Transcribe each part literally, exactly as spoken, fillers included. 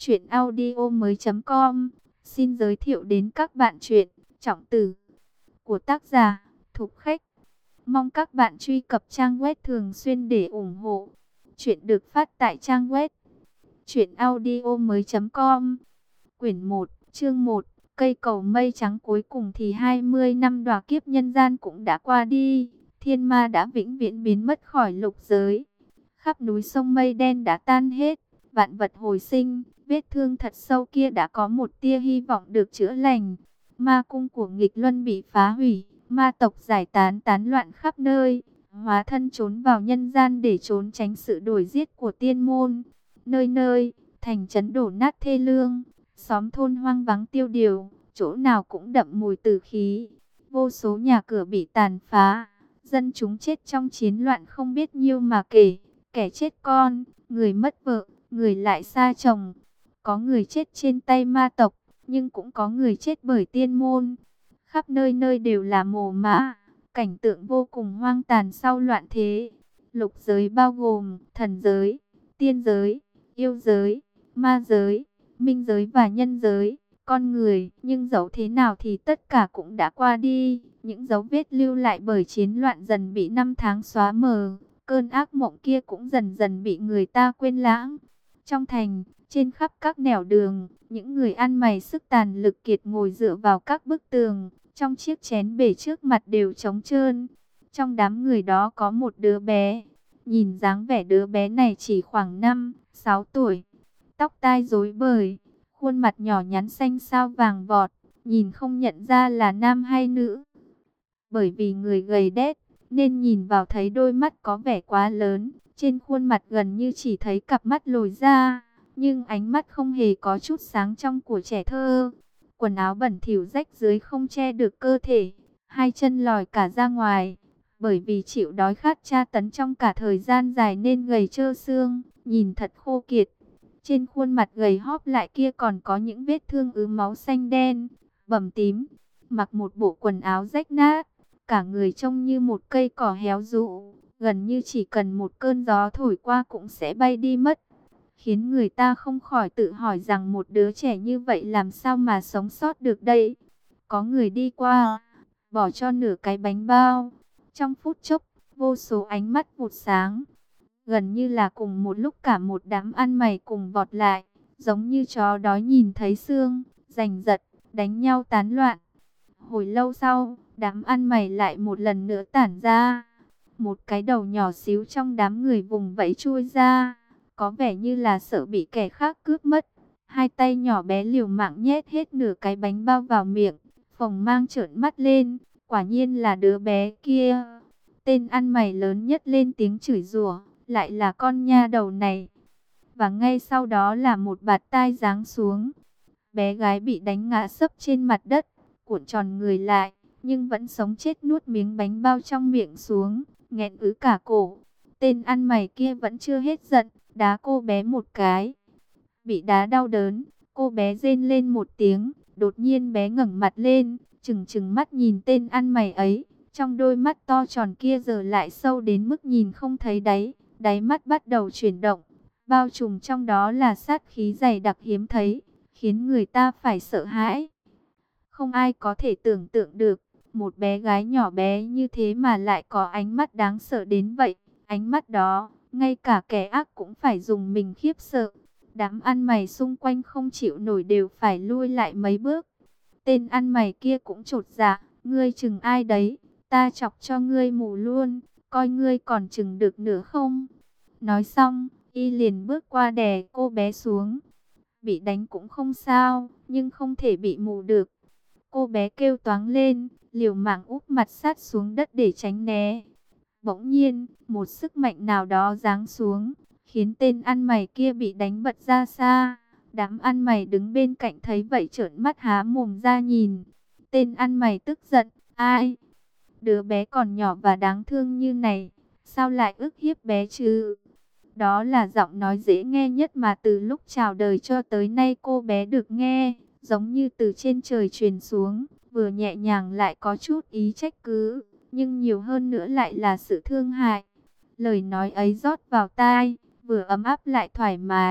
Chuyện audio mới com xin giới thiệu đến các bạn truyện Trọng Tử của tác giả Thục Khách. Mong các bạn truy cập trang web thường xuyên để ủng hộ. Chuyện được phát tại trang web chuyện audio mới com. Quyển một, chương một, Cây cầu mây trắng. Cuối cùng thì hai mươi năm đọa kiếp nhân gian cũng đã qua đi. Thiên ma đã vĩnh viễn biến mất khỏi lục giới. Khắp núi sông mây đen đã tan hết, vạn vật hồi sinh. Vết thương thật sâu kia đã có một tia hy vọng được chữa lành. Ma cung của nghịch luân bị phá hủy, ma tộc giải tán tán loạn khắp nơi, hóa thân trốn vào nhân gian để trốn tránh sự đuổi giết của tiên môn. Nơi nơi, thành trấn đổ nát thê lương, xóm thôn hoang vắng tiêu điều, chỗ nào cũng đậm mùi tử khí. Vô số nhà cửa bị tàn phá, dân chúng chết trong chiến loạn không biết nhiêu mà kể. Kẻ chết con, người mất vợ, người lại xa chồng. Có người chết trên tay ma tộc, nhưng cũng có người chết bởi tiên môn. Khắp nơi nơi đều là mồ mã, cảnh tượng vô cùng hoang tàn sau loạn thế. Lục giới bao gồm thần giới, tiên giới, yêu giới, ma giới, minh giới và nhân giới, con người. Nhưng dẫu thế nào thì tất cả cũng đã qua đi. Những dấu vết lưu lại bởi chiến loạn dần bị năm tháng xóa mờ. Cơn ác mộng kia cũng dần dần bị người ta quên lãng. Trong thành, trên khắp các nẻo đường, những người ăn mày sức tàn lực kiệt ngồi dựa vào các bức tường. Trong chiếc chén bể trước mặt đều trống trơn. Trong đám người đó có một đứa bé. Nhìn dáng vẻ đứa bé này chỉ khoảng năm, sáu tuổi. Tóc tai rối bời, khuôn mặt nhỏ nhắn xanh xao vàng vọt. Nhìn không nhận ra là nam hay nữ. Bởi vì người gầy đét, nên nhìn vào thấy đôi mắt có vẻ quá lớn. Trên khuôn mặt gần như chỉ thấy cặp mắt lồi ra, nhưng ánh mắt không hề có chút sáng trong của trẻ thơ. Quần áo bẩn thỉu rách dưới không che được cơ thể, hai chân lòi cả ra ngoài. Bởi vì chịu đói khát tra tấn trong cả thời gian dài nên gầy trơ xương, nhìn thật khô kiệt. Trên khuôn mặt gầy hóp lại kia còn có những vết thương ứ máu xanh đen, bầm tím. Mặc một bộ quần áo rách nát, cả người trông như một cây cỏ héo rũ, gần như chỉ cần một cơn gió thổi qua cũng sẽ bay đi mất. Khiến người ta không khỏi tự hỏi rằng một đứa trẻ như vậy làm sao mà sống sót được đây. Có người đi qua, bỏ cho nửa cái bánh bao. Trong phút chốc, vô số ánh mắt vụt sáng. Gần như là cùng một lúc cả một đám ăn mày cùng vọt lại, giống như chó đói nhìn thấy xương, giành giật, đánh nhau tán loạn. Hồi lâu sau, đám ăn mày lại một lần nữa tản ra. Một cái đầu nhỏ xíu trong đám người vùng vẫy chui ra, có vẻ như là sợ bị kẻ khác cướp mất. Hai tay nhỏ bé liều mạng nhét hết nửa cái bánh bao vào miệng, phồng mang trợn mắt lên, quả nhiên là đứa bé kia. Tên ăn mày lớn nhất lên tiếng chửi rủa, lại là con nha đầu này. Và ngay sau đó là một bạt tai giáng xuống. Bé gái bị đánh ngã sấp trên mặt đất, cuộn tròn người lại, nhưng vẫn sống chết nuốt miếng bánh bao trong miệng xuống, nghẹn ứ cả cổ. Tên ăn mày kia vẫn chưa hết giận, đá cô bé một cái. Bị đá đau đớn, cô bé rên lên một tiếng, đột nhiên bé ngẩng mặt lên, trừng trừng mắt nhìn tên ăn mày ấy. Trong đôi mắt to tròn kia giờ lại sâu đến mức nhìn không thấy đáy, đáy mắt bắt đầu chuyển động. Bao trùm trong đó là sát khí dày đặc hiếm thấy, khiến người ta phải sợ hãi. Không ai có thể tưởng tượng được, một bé gái nhỏ bé như thế mà lại có ánh mắt đáng sợ đến vậy. Ánh mắt đó, ngay cả kẻ ác cũng phải dùng mình khiếp sợ. Đám ăn mày xung quanh không chịu nổi đều phải lui lại mấy bước. Tên ăn mày kia cũng chột dạ, ngươi chừng ai đấy, ta chọc cho ngươi mù luôn, coi ngươi còn chừng được nữa không? Nói xong, y liền bước qua đè cô bé xuống. Bị đánh cũng không sao, nhưng không thể bị mù được. Cô bé kêu toáng lên, liều mạng úp mặt sát xuống đất để tránh né. Bỗng nhiên, một sức mạnh nào đó giáng xuống, khiến tên ăn mày kia bị đánh bật ra xa. Đám ăn mày đứng bên cạnh thấy vậy trợn mắt há mồm ra nhìn. Tên ăn mày tức giận, ai? Đứa bé còn nhỏ và đáng thương như này, sao lại ức hiếp bé chứ? Đó là giọng nói dễ nghe nhất mà từ lúc chào đời cho tới nay cô bé được nghe, giống như từ trên trời truyền xuống, vừa nhẹ nhàng lại có chút ý trách cứ, nhưng nhiều hơn nữa lại là sự thương hại. Lời nói ấy rót vào tai, vừa ấm áp lại thoải mái,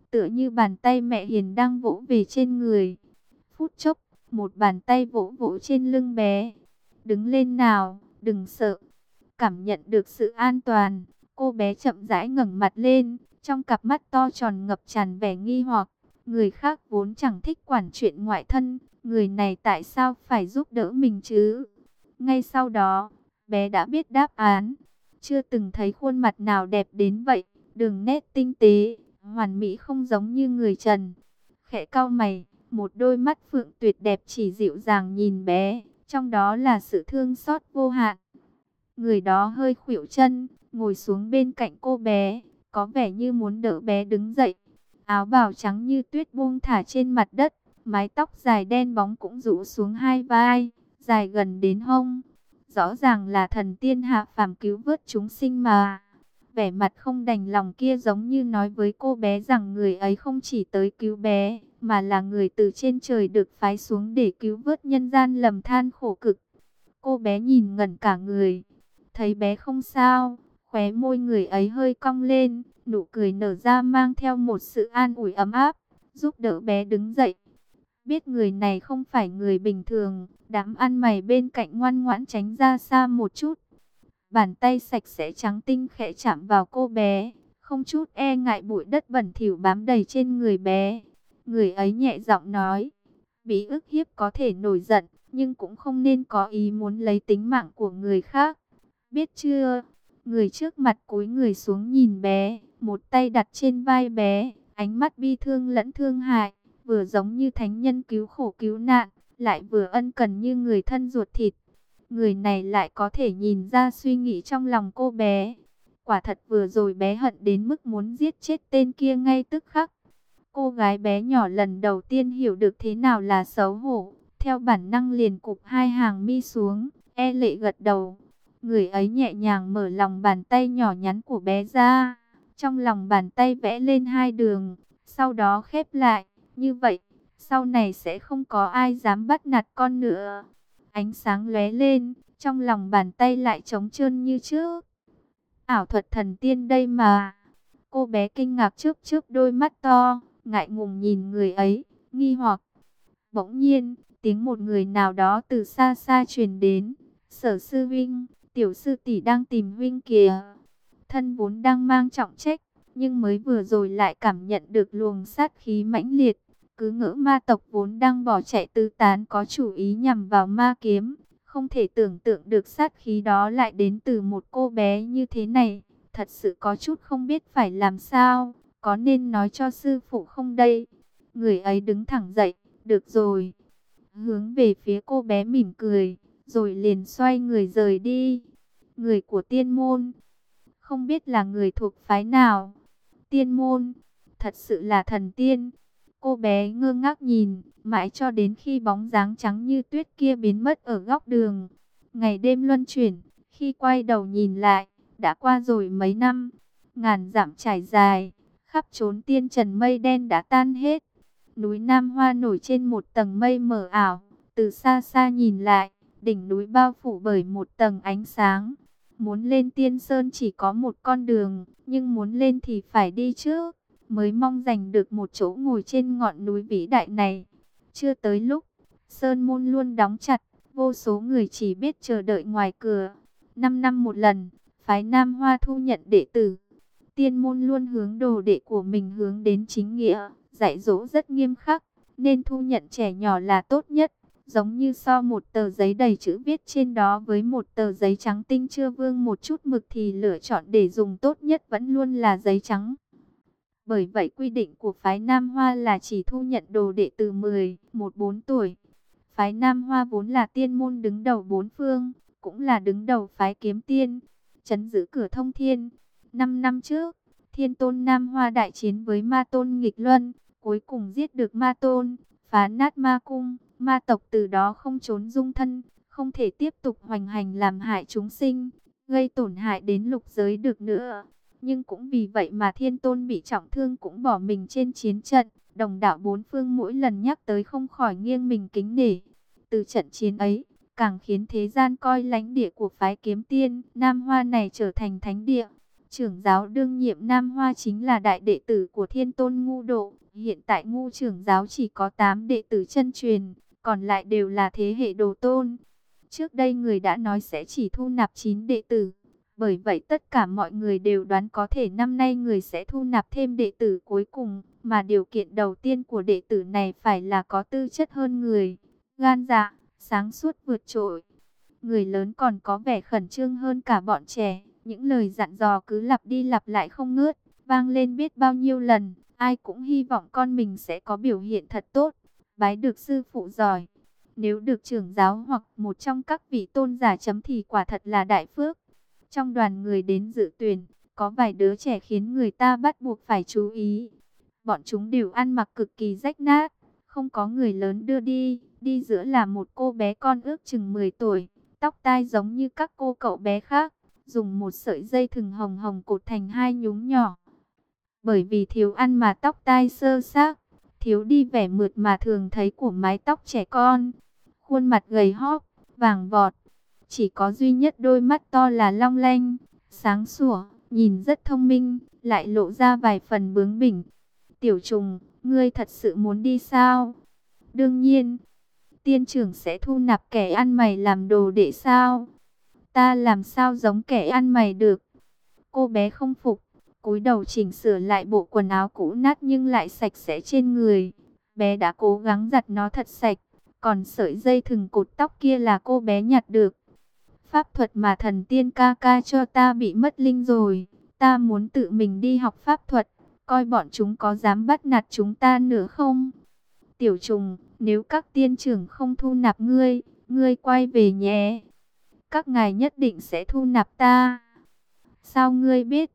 tựa như bàn tay mẹ hiền đang vỗ về trên người. Phút chốc, một bàn tay vỗ vỗ trên lưng bé. Đứng lên nào, đừng sợ. Cảm nhận được sự an toàn, cô bé chậm rãi ngẩng mặt lên, trong cặp mắt to tròn ngập tràn vẻ nghi hoặc. Người khác vốn chẳng thích quản chuyện ngoại thân, người này tại sao phải giúp đỡ mình chứ? Ngay sau đó, bé đã biết đáp án. Chưa từng thấy khuôn mặt nào đẹp đến vậy, đường nét tinh tế, hoàn mỹ không giống như người Trần. Khẽ cau mày, một đôi mắt phượng tuyệt đẹp chỉ dịu dàng nhìn bé, trong đó là sự thương xót vô hạn. Người đó hơi khuỵu chân, ngồi xuống bên cạnh cô bé, có vẻ như muốn đỡ bé đứng dậy. Áo bào trắng như tuyết buông thả trên mặt đất, mái tóc dài đen bóng cũng rũ xuống hai vai, dài gần đến hông. Rõ ràng là thần tiên hạ phàm cứu vớt chúng sinh mà. Vẻ mặt không đành lòng kia giống như nói với cô bé rằng người ấy không chỉ tới cứu bé, mà là người từ trên trời được phái xuống để cứu vớt nhân gian lầm than khổ cực. Cô bé nhìn ngẩn cả người, thấy bé không sao, khóe môi người ấy hơi cong lên, nụ cười nở ra mang theo một sự an ủi ấm áp, giúp đỡ bé đứng dậy. Biết người này không phải người bình thường, đám ăn mày bên cạnh ngoan ngoãn tránh ra xa một chút. Bàn tay sạch sẽ trắng tinh khẽ chạm vào cô bé, không chút e ngại bụi đất bẩn thỉu bám đầy trên người bé. Người ấy nhẹ giọng nói, bị ức hiếp có thể nổi giận, nhưng cũng không nên có ý muốn lấy tính mạng của người khác. Biết chưa? Người trước mặt cúi người xuống nhìn bé, một tay đặt trên vai bé, ánh mắt bi thương lẫn thương hại, vừa giống như thánh nhân cứu khổ cứu nạn, lại vừa ân cần như người thân ruột thịt. Người này lại có thể nhìn ra suy nghĩ trong lòng cô bé. Quả thật vừa rồi bé hận đến mức muốn giết chết tên kia ngay tức khắc. Cô gái bé nhỏ lần đầu tiên hiểu được thế nào là xấu hổ, theo bản năng liền cụp hai hàng mi xuống, e lệ gật đầu. Người ấy nhẹ nhàng mở lòng bàn tay nhỏ nhắn của bé ra, trong lòng bàn tay vẽ lên hai đường, sau đó khép lại, như vậy, sau này sẽ không có ai dám bắt nạt con nữa. Ánh sáng lóe lên, trong lòng bàn tay lại trống trơn như trước. Ảo thuật thần tiên đây mà. Cô bé kinh ngạc chớp chớp đôi mắt to, ngại ngùng nhìn người ấy, nghi hoặc. Bỗng nhiên, tiếng một người nào đó từ xa xa truyền đến. Sở sư huynh, tiểu sư tỷ đang tìm huynh kìa. Thân vốn đang mang trọng trách, nhưng mới vừa rồi lại cảm nhận được luồng sát khí mãnh liệt. Cứ ngỡ ma tộc vốn đang bỏ chạy tứ tán có chủ ý nhằm vào ma kiếm. Không thể tưởng tượng được sát khí đó lại đến từ một cô bé như thế này. Thật sự có chút không biết phải làm sao. Có nên nói cho sư phụ không đây? Người ấy đứng thẳng dậy. Được rồi. Hướng về phía cô bé mỉm cười. Rồi liền xoay người rời đi. Người của tiên môn. Không biết là người thuộc phái nào. Tiên môn. Thật sự là thần tiên. Cô bé ngơ ngác nhìn, mãi cho đến khi bóng dáng trắng như tuyết kia biến mất ở góc đường. Ngày đêm luân chuyển, khi quay đầu nhìn lại, đã qua rồi mấy năm. Ngàn dặm trải dài, khắp chốn tiên trần mây đen đã tan hết. Núi Nam Hoa nổi trên một tầng mây mờ ảo, từ xa xa nhìn lại, đỉnh núi bao phủ bởi một tầng ánh sáng. Muốn lên Tiên Sơn chỉ có một con đường, nhưng muốn lên thì phải đi trước, mới mong giành được một chỗ ngồi trên ngọn núi vĩ đại này. Chưa tới lúc, Sơn môn luôn đóng chặt, vô số người chỉ biết chờ đợi ngoài cửa. Năm năm một lần, phái Nam Hoa thu nhận đệ tử. Tiên môn luôn hướng đồ đệ của mình hướng đến chính nghĩa, dạy dỗ rất nghiêm khắc, nên thu nhận trẻ nhỏ là tốt nhất. Giống như so một tờ giấy đầy chữ viết trên đó với một tờ giấy trắng tinh chưa vương một chút mực thì lựa chọn để dùng tốt nhất vẫn luôn là giấy trắng. Bởi vậy quy định của phái Nam Hoa là chỉ thu nhận đồ đệ từ mười, mười bốn tuổi. Phái Nam Hoa vốn là tiên môn đứng đầu bốn phương, cũng là đứng đầu phái kiếm tiên, trấn giữ cửa thông thiên. Năm năm trước, Thiên Tôn Nam Hoa đại chiến với Ma Tôn Nghịch Luân, cuối cùng giết được Ma Tôn, phá nát ma cung. Ma tộc từ đó không trốn dung thân, không thể tiếp tục hoành hành làm hại chúng sinh, gây tổn hại đến lục giới được nữa. Nhưng cũng vì vậy mà Thiên Tôn bị trọng thương cũng bỏ mình trên chiến trận. Đồng đạo bốn phương mỗi lần nhắc tới không khỏi nghiêng mình kính nể. Từ trận chiến ấy, càng khiến thế gian coi lãnh địa của phái kiếm tiên Nam Hoa này trở thành thánh địa. Trưởng giáo đương nhiệm Nam Hoa chính là đại đệ tử của Thiên Tôn Ngu Độ. Hiện tại Ngu trưởng giáo chỉ có tám đệ tử chân truyền, còn lại đều là thế hệ đồ tôn. Trước đây người đã nói sẽ chỉ thu nạp chín đệ tử. Bởi vậy tất cả mọi người đều đoán có thể năm nay người sẽ thu nạp thêm đệ tử cuối cùng. Mà điều kiện đầu tiên của đệ tử này phải là có tư chất hơn người, gan dạ, sáng suốt vượt trội. Người lớn còn có vẻ khẩn trương hơn cả bọn trẻ. Những lời dặn dò cứ lặp đi lặp lại không ngớt, vang lên biết bao nhiêu lần. Ai cũng hy vọng con mình sẽ có biểu hiện thật tốt, bái được sư phụ giỏi. Nếu được trưởng giáo hoặc một trong các vị tôn giả chấm thì quả thật là đại phước. Trong đoàn người đến dự tuyển, có vài đứa trẻ khiến người ta bắt buộc phải chú ý. Bọn chúng đều ăn mặc cực kỳ rách nát, không có người lớn đưa đi. Đi giữa là một cô bé con ước chừng mười tuổi, tóc tai giống như các cô cậu bé khác, dùng một sợi dây thừng hồng hồng cột thành hai nhúm nhỏ. Bởi vì thiếu ăn mà tóc tai sơ xác, thiếu đi vẻ mượt mà thường thấy của mái tóc trẻ con. Khuôn mặt gầy hóp, vàng vọt, chỉ có duy nhất đôi mắt to là long lanh, sáng sủa, nhìn rất thông minh, lại lộ ra vài phần bướng bỉnh. Tiểu Trùng, ngươi thật sự muốn đi sao? Đương nhiên, tiên trưởng sẽ thu nạp kẻ ăn mày làm đồ đệ sao? Ta làm sao giống kẻ ăn mày được? Cô bé không phục, cúi đầu chỉnh sửa lại bộ quần áo cũ nát nhưng lại sạch sẽ trên người. Bé đã cố gắng giặt nó thật sạch, còn sợi dây thừng cột tóc kia là cô bé nhặt được. Pháp thuật mà thần tiên ca ca cho ta bị mất linh rồi, ta muốn tự mình đi học pháp thuật, coi bọn chúng có dám bắt nạt chúng ta nữa không? Tiểu Trùng, nếu các tiên trưởng không thu nạp ngươi, ngươi quay về nhé. Các ngài nhất định sẽ thu nạp ta. Sao ngươi biết?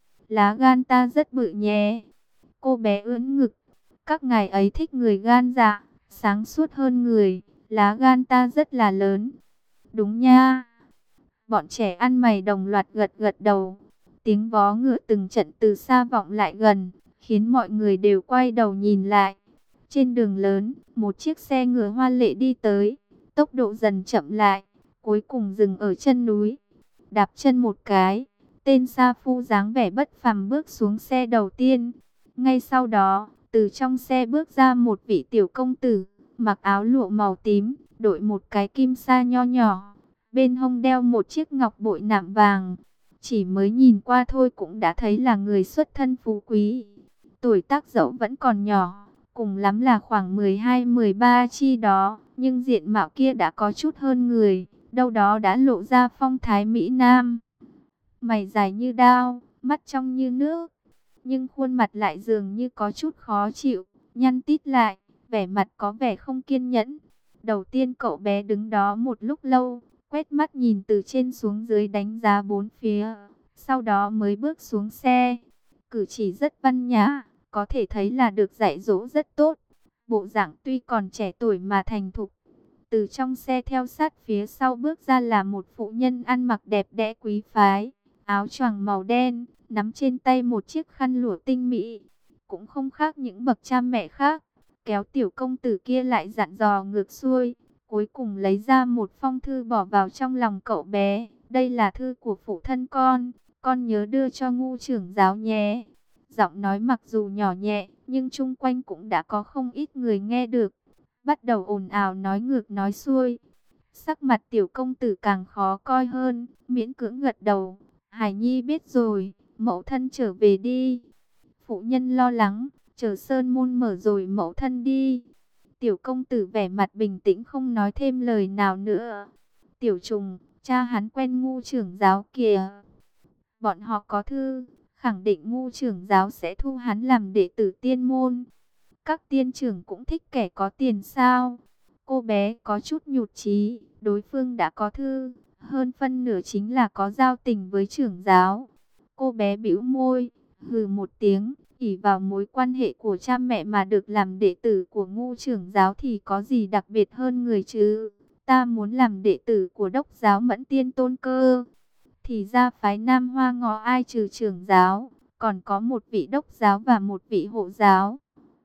Lá gan ta rất bự nhé. Cô bé ưỡn ngực. Các ngài ấy thích người gan dạ, sáng suốt hơn người. Lá gan ta rất là lớn. Đúng nha. Bọn trẻ ăn mày đồng loạt gật gật đầu. Tiếng vó ngựa từng trận từ xa vọng lại gần, khiến mọi người đều quay đầu nhìn lại. Trên đường lớn, một chiếc xe ngựa hoa lệ đi tới, tốc độ dần chậm lại, cuối cùng dừng ở chân núi. Đạp chân một cái, tên sa phu dáng vẻ bất phàm bước xuống xe đầu tiên. Ngay sau đó, từ trong xe bước ra một vị tiểu công tử, mặc áo lụa màu tím, đội một cái kim sa nho nhỏ, bên hông đeo một chiếc ngọc bội nạm vàng. Chỉ mới nhìn qua thôi cũng đã thấy là người xuất thân phú quý. Tuổi tác dẫu vẫn còn nhỏ, cùng lắm là khoảng mười hai mười ba chi đó, nhưng diện mạo kia đã có chút hơn người, đâu đó đã lộ ra phong thái Mỹ Nam. Mày dài như đao, mắt trong như nước, nhưng khuôn mặt lại dường như có chút khó chịu, nhăn tít lại, vẻ mặt có vẻ không kiên nhẫn. Đầu tiên cậu bé đứng đó một lúc lâu, quét mắt nhìn từ trên xuống dưới đánh giá bốn phía, sau đó mới bước xuống xe. Cử chỉ rất văn nhã, có thể thấy là được dạy dỗ rất tốt. Bộ dạng tuy còn trẻ tuổi mà thành thục. Từ trong xe theo sát phía sau bước ra là một phụ nhân ăn mặc đẹp đẽ quý phái, áo choàng màu đen, nắm trên tay một chiếc khăn lụa tinh mỹ, cũng không khác những bậc cha mẹ khác. Kéo tiểu công tử kia lại dặn dò ngược xuôi, cuối cùng lấy ra một phong thư bỏ vào trong lòng cậu bé. Đây là thư của phụ thân con, con nhớ đưa cho Ngu trưởng giáo nhé. Giọng nói mặc dù nhỏ nhẹ, nhưng chung quanh cũng đã có không ít người nghe được. Bắt đầu ồn ào nói ngược nói xuôi. Sắc mặt tiểu công tử càng khó coi hơn, miễn cưỡng gật đầu. Hải Nhi biết rồi, mẫu thân trở về đi. Phụ nhân lo lắng, chờ sơn môn mở rồi mẫu thân đi. Tiểu công tử vẻ mặt bình tĩnh không nói thêm lời nào nữa. Tiểu Trùng, cha hắn quen Ngu trưởng giáo kìa. Bọn họ có thư, khẳng định Ngu trưởng giáo sẽ thu hắn làm đệ tử tiên môn. Các tiên trưởng cũng thích kẻ có tiền sao? Cô bé có chút nhụt chí, đối phương đã có thư, hơn phân nửa chính là có giao tình với trưởng giáo. Cô bé bĩu môi, hừ một tiếng, ỷ vào mối quan hệ của cha mẹ mà được làm đệ tử của Ngu trưởng giáo thì có gì đặc biệt hơn người chứ? Ta muốn làm đệ tử của đốc giáo Mẫn Tiên Tôn cơ. Thì ra phái Nam Hoa ngó ai trừ trưởng giáo, còn có một vị đốc giáo và một vị hộ giáo.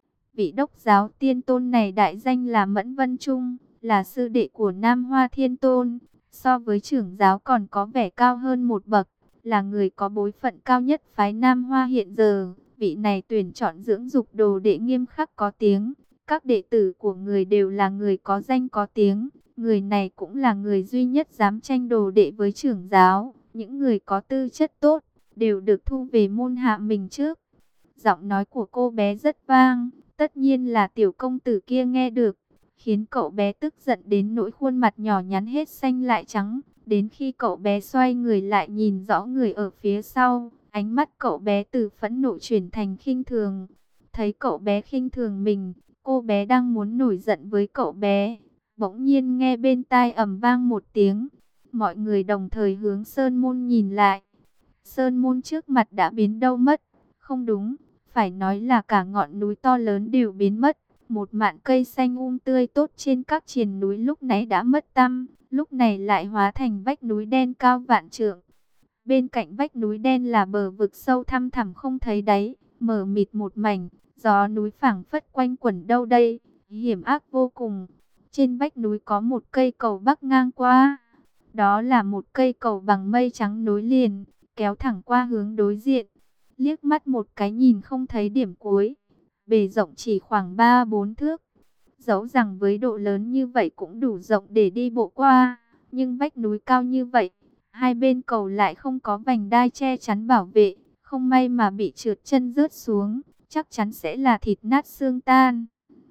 Vị đốc giáo tiên tôn này đại danh là Mẫn Vân Trung, là sư đệ của Nam Hoa Thiên Tôn, so với trưởng giáo còn có vẻ cao hơn một bậc, là người có bối phận cao nhất phái Nam Hoa hiện giờ. Vị này tuyển chọn dưỡng dục đồ đệ nghiêm khắc có tiếng. Các đệ tử của người đều là người có danh có tiếng. Người này cũng là người duy nhất dám tranh đồ đệ với trưởng giáo. Những người có tư chất tốt đều được thu về môn hạ mình trước. Giọng nói của cô bé rất vang, tất nhiên là tiểu công tử kia nghe được, khiến cậu bé tức giận đến nỗi khuôn mặt nhỏ nhắn hết xanh lại trắng. Đến khi cậu bé xoay người lại nhìn rõ người ở phía sau, ánh mắt cậu bé từ phẫn nộ chuyển thành khinh thường. Thấy cậu bé khinh thường mình, cô bé đang muốn nổi giận với cậu bé. Bỗng nhiên nghe bên tai ầm vang một tiếng, mọi người đồng thời hướng Sơn Môn nhìn lại. Sơn Môn trước mặt đã biến đâu mất, không đúng, phải nói là cả ngọn núi to lớn đều biến mất. Một mạn cây xanh um tươi tốt trên các triền núi lúc nãy đã mất tăm, lúc này lại hóa thành vách núi đen cao vạn trượng. Bên cạnh vách núi đen là bờ vực sâu thăm thẳm không thấy đáy, mờ mịt một mảnh, gió núi phảng phất quanh quẩn đâu đây, hiểm ác vô cùng. Trên vách núi có một cây cầu bắc ngang qua, đó là một cây cầu bằng mây trắng nối liền, kéo thẳng qua hướng đối diện. Liếc mắt một cái nhìn không thấy điểm cuối, bề rộng chỉ khoảng ba bốn thước. Dẫu rằng với độ lớn như vậy cũng đủ rộng để đi bộ qua, nhưng vách núi cao như vậy, hai bên cầu lại không có vành đai che chắn bảo vệ, không may mà bị trượt chân rớt xuống, chắc chắn sẽ là thịt nát xương tan.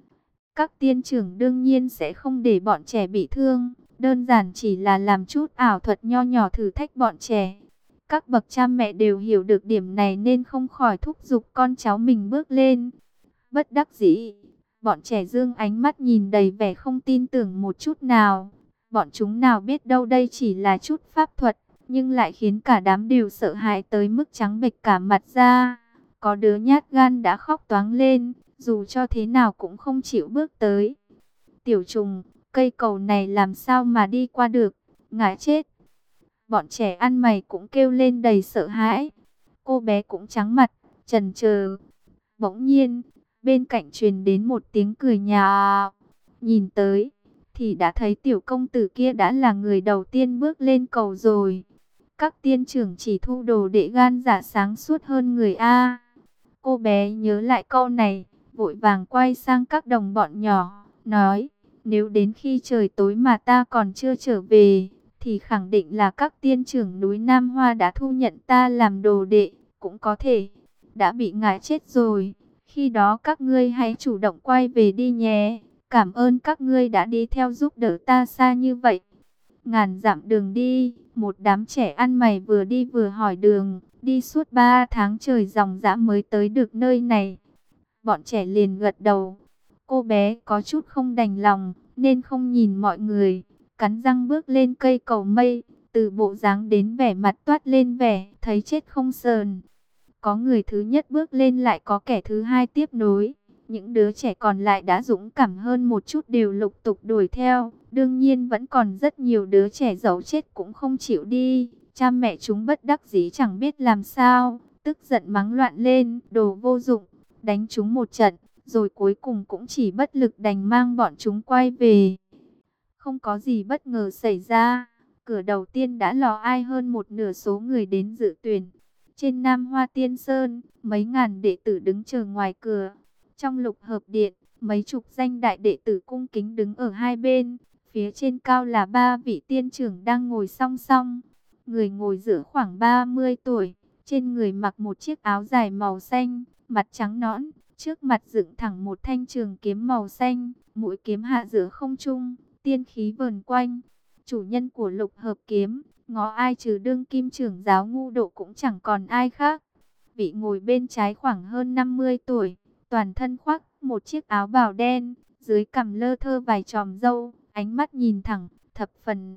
Các tiên trưởng đương nhiên sẽ không để bọn trẻ bị thương, đơn giản chỉ là làm chút ảo thuật nho nhỏ thử thách bọn trẻ. Các bậc cha mẹ đều hiểu được điểm này nên không khỏi thúc giục con cháu mình bước lên. Bất đắc dĩ, bọn trẻ dương ánh mắt nhìn đầy vẻ không tin tưởng một chút nào. Bọn chúng nào biết đâu đây chỉ là chút pháp thuật, nhưng lại khiến cả đám đều sợ hãi tới mức trắng bệch cả mặt ra. Có đứa nhát gan đã khóc toáng lên, dù cho thế nào cũng không chịu bước tới. Tiểu trùng, cây cầu này làm sao mà đi qua được, ngã chết. Bọn trẻ ăn mày cũng kêu lên đầy sợ hãi. Cô bé cũng trắng mặt, chần chờ. Bỗng nhiên, bên cạnh truyền đến một tiếng cười nhạo. Nhìn tới, thì đã thấy tiểu công tử kia đã là người đầu tiên bước lên cầu rồi. Các tiên trưởng chỉ thu đồ đệ gan dạ sáng suốt hơn người A. Cô bé nhớ lại câu này, vội vàng quay sang các đồng bọn nhỏ, nói, nếu đến khi trời tối mà ta còn chưa trở về, thì khẳng định là các tiên trưởng núi Nam Hoa đã thu nhận ta làm đồ đệ, cũng có thể đã bị ngã chết rồi. Khi đó các ngươi hãy chủ động quay về đi nhé. Cảm ơn các ngươi đã đi theo giúp đỡ ta xa như vậy. Ngàn dặm đường đi, một đám trẻ ăn mày vừa đi vừa hỏi đường, đi suốt ba tháng trời dòng dã mới tới được nơi này. Bọn trẻ liền gật đầu. Cô bé có chút không đành lòng, nên không nhìn mọi người, cắn răng bước lên cây cầu mây, từ bộ dáng đến vẻ mặt toát lên vẻ thấy chết không sờn. Có người thứ nhất bước lên lại có kẻ thứ hai tiếp nối. Những đứa trẻ còn lại đã dũng cảm hơn một chút đều lục tục đuổi theo. Đương nhiên vẫn còn rất nhiều đứa trẻ giấu chết cũng không chịu đi. Cha mẹ chúng bất đắc dĩ chẳng biết làm sao, tức giận mắng loạn lên, đồ vô dụng, đánh chúng một trận, rồi cuối cùng cũng chỉ bất lực đành mang bọn chúng quay về. Không có gì bất ngờ xảy ra, cửa đầu tiên đã lò ai hơn một nửa số người đến dự tuyển. Trên Nam Hoa Tiên Sơn, mấy ngàn đệ tử đứng chờ ngoài cửa. Trong lục hợp điện, mấy chục danh đại đệ tử cung kính đứng ở hai bên. Phía trên cao là ba vị tiên trưởng đang ngồi song song. Người ngồi giữa khoảng ba mươi tuổi, trên người mặc một chiếc áo dài màu xanh, mặt trắng nõn, trước mặt dựng thẳng một thanh trường kiếm màu xanh, mũi kiếm hạ giữa không trung, tiên khí vờn quanh. Chủ nhân của lục hợp kiếm, ngó ai trừ đương kim trưởng giáo Ngu Độ cũng chẳng còn ai khác. Vị ngồi bên trái khoảng hơn năm mươi tuổi, toàn thân khoác một chiếc áo bào đen, dưới cằm lơ thơ vài chòm râu, ánh mắt nhìn thẳng, thập phần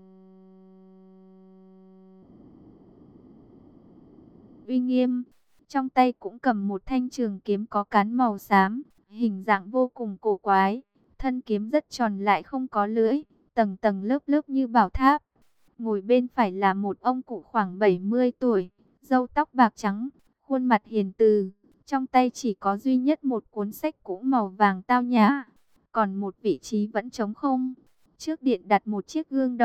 uy nghiêm. Trong tay cũng cầm một thanh trường kiếm có cán màu xám, hình dạng vô cùng cổ quái. Thân kiếm rất tròn lại không có lưỡi, tầng tầng lớp lớp như bảo tháp. Ngồi bên phải là một ông cụ khoảng bảy mươi tuổi, râu tóc bạc trắng, khuôn mặt hiền từ. Trong tay chỉ có duy nhất một cuốn sách cũ màu vàng tao nhã, còn một vị trí vẫn trống không. Trước điện đặt một chiếc gương đồng,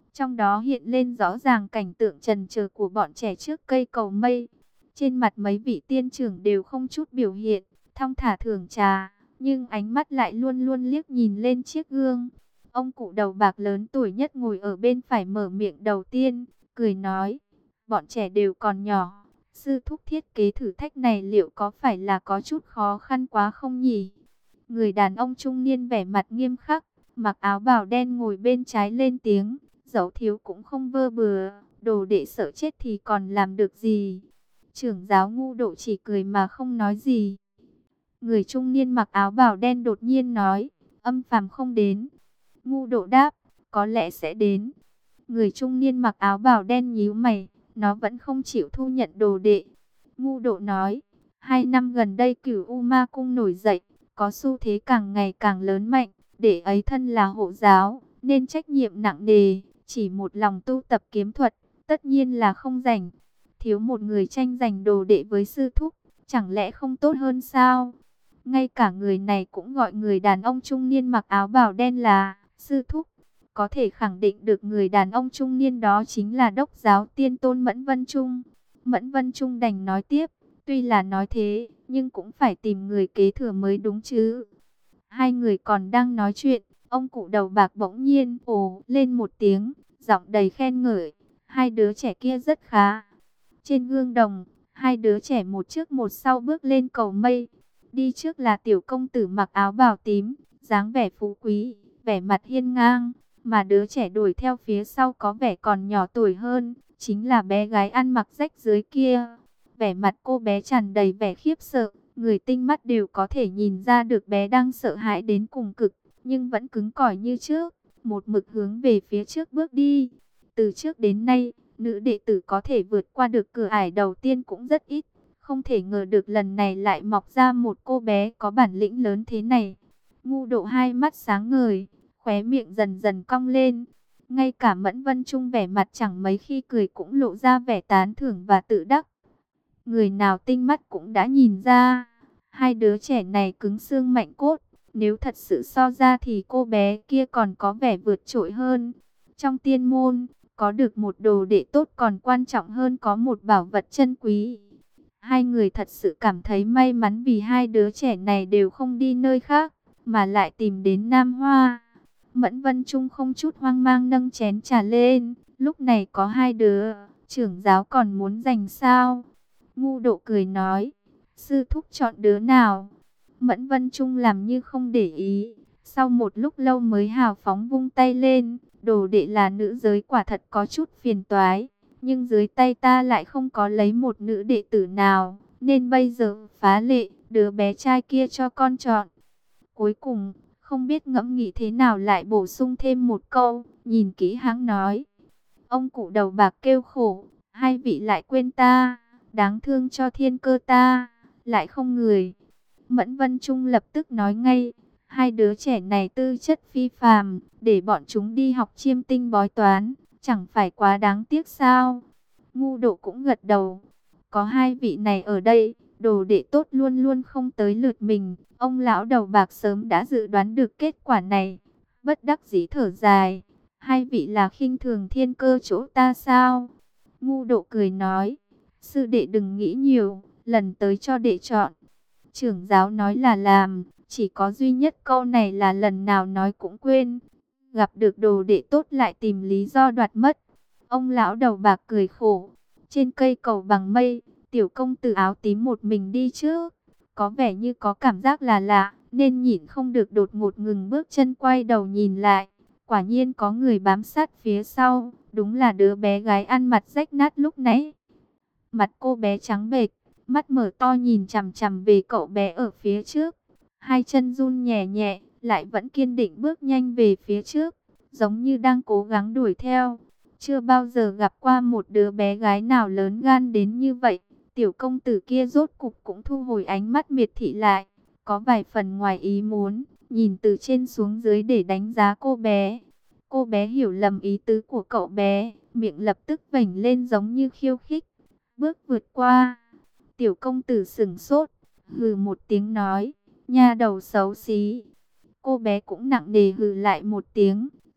Trong đó hiện lên rõ ràng cảnh tượng trần trờ của bọn trẻ trước cây cầu mây. Trên mặt mấy vị tiên trưởng đều không chút biểu hiện, thong thả thưởng trà, nhưng ánh mắt lại luôn luôn liếc nhìn lên chiếc gương. Ông cụ đầu bạc lớn tuổi nhất ngồi ở bên phải mở miệng đầu tiên, cười nói, bọn trẻ đều còn nhỏ, sư thúc thiết kế thử thách này liệu có phải là có chút khó khăn quá không nhỉ? Người đàn ông trung niên vẻ mặt nghiêm khắc, mặc áo bào đen ngồi bên trái lên tiếng, dẫu thiếu cũng không vơ bừa, đồ đệ sợ chết thì còn làm được gì? Trưởng giáo Ngu Độ chỉ cười mà không nói gì. Người trung niên mặc áo bào đen đột nhiên nói, âm phàm không đến. Ngu Độ đáp, có lẽ sẽ đến. Người trung niên mặc áo bào đen nhíu mày, nó vẫn không chịu thu nhận đồ đệ. Ngu Độ nói, hai năm gần đây Cửu U Ma Cung nổi dậy, có xu thế càng ngày càng lớn mạnh, để ấy thân là hộ giáo, nên trách nhiệm nặng nề, chỉ một lòng tu tập kiếm thuật, tất nhiên là không rảnh. Thiếu một người tranh giành đồ đệ với sư thúc, chẳng lẽ không tốt hơn sao? Ngay cả người này cũng gọi người đàn ông trung niên mặc áo bào đen là sư thúc. Có thể khẳng định được người đàn ông trung niên đó chính là đốc giáo tiên tôn Mẫn Vân Trung. Mẫn Vân Trung đành nói tiếp, tuy là nói thế, nhưng cũng phải tìm người kế thừa mới đúng chứ. Hai người còn đang nói chuyện, ông cụ đầu bạc bỗng nhiên ồ lên một tiếng, giọng đầy khen ngợi, hai đứa trẻ kia rất khá. Trên gương đồng, hai đứa trẻ một trước một sau bước lên cầu mây. Đi trước là tiểu công tử mặc áo bào tím, dáng vẻ phú quý, vẻ mặt hiên ngang. Mà đứa trẻ đuổi theo phía sau có vẻ còn nhỏ tuổi hơn, chính là bé gái ăn mặc rách dưới kia. Vẻ mặt cô bé tràn đầy vẻ khiếp sợ, người tinh mắt đều có thể nhìn ra được bé đang sợ hãi đến cùng cực, nhưng vẫn cứng cỏi như trước, một mực hướng về phía trước bước đi. Từ trước đến nay, nữ đệ tử có thể vượt qua được cửa ải đầu tiên cũng rất ít. Không thể ngờ được lần này lại mọc ra một cô bé có bản lĩnh lớn thế này. Ngu Độ hai mắt sáng ngời, khóe miệng dần dần cong lên. Ngay cả Mẫn Vân Trung vẻ mặt chẳng mấy khi cười cũng lộ ra vẻ tán thưởng và tự đắc. Người nào tinh mắt cũng đã nhìn ra, hai đứa trẻ này cứng xương mạnh cốt. Nếu thật sự so ra thì cô bé kia còn có vẻ vượt trội hơn. Trong tiên môn, có được một đồ đệ tốt còn quan trọng hơn có một bảo vật chân quý. Hai người thật sự cảm thấy may mắn vì hai đứa trẻ này đều không đi nơi khác, mà lại tìm đến Nam Hoa. Mẫn Vân Trung không chút hoang mang nâng chén trà lên, lúc này có hai đứa, trưởng giáo còn muốn giành sao? Ngu Độ cười nói, sư thúc chọn đứa nào? Mẫn Vân Trung làm như không để ý, sau một lúc lâu mới hào phóng vung tay lên, đồ đệ là nữ giới quả thật có chút phiền toái. Nhưng dưới tay ta lại không có lấy một nữ đệ tử nào, nên bây giờ phá lệ, đứa bé trai kia cho con chọn. Cuối cùng, không biết ngẫm nghĩ thế nào lại bổ sung thêm một câu, nhìn kỹ hắn nói. Ông cụ đầu bạc kêu khổ, hai vị lại quên ta, đáng thương cho thiên cơ ta, lại không người. Mẫn Vân Trung lập tức nói ngay, hai đứa trẻ này tư chất phi phàm, để bọn chúng đi học chiêm tinh bói toán, chẳng phải quá đáng tiếc sao? Ngu Độ cũng gật đầu. Có hai vị này ở đây, đồ đệ tốt luôn luôn không tới lượt mình. Ông lão đầu bạc sớm đã dự đoán được kết quả này. Bất đắc dĩ thở dài. Hai vị là khinh thường thiên cơ chỗ ta sao? Ngu Độ cười nói. Sư đệ đừng nghĩ nhiều, lần tới cho đệ chọn. Trưởng giáo nói là làm, chỉ có duy nhất câu này là lần nào nói cũng quên. Gặp được đồ đệ tốt lại tìm lý do đoạt mất. Ông lão đầu bạc cười khổ. Trên cây cầu bằng mây, tiểu công tử áo tím một mình đi trước. Có vẻ như có cảm giác là lạ, nên nhịn không được đột ngột ngừng bước chân quay đầu nhìn lại. Quả nhiên có người bám sát phía sau, đúng là đứa bé gái ăn mặc rách nát lúc nãy. Mặt cô bé trắng bệch, mắt mở to nhìn chằm chằm về cậu bé ở phía trước. Hai chân run nhẹ nhẹ, lại vẫn kiên định bước nhanh về phía trước, giống như đang cố gắng đuổi theo. Chưa bao giờ gặp qua một đứa bé gái nào lớn gan đến như vậy. Tiểu công tử kia rốt cục cũng thu hồi ánh mắt miệt thị lại, có vài phần ngoài ý muốn, nhìn từ trên xuống dưới để đánh giá cô bé. Cô bé hiểu lầm ý tứ của cậu bé, miệng lập tức vểnh lên giống như khiêu khích. Bước vượt qua, tiểu công tử sững sốt, hừ một tiếng nói, nha đầu xấu xí. Cô bé cũng nặng nề hừ lại một tiếng,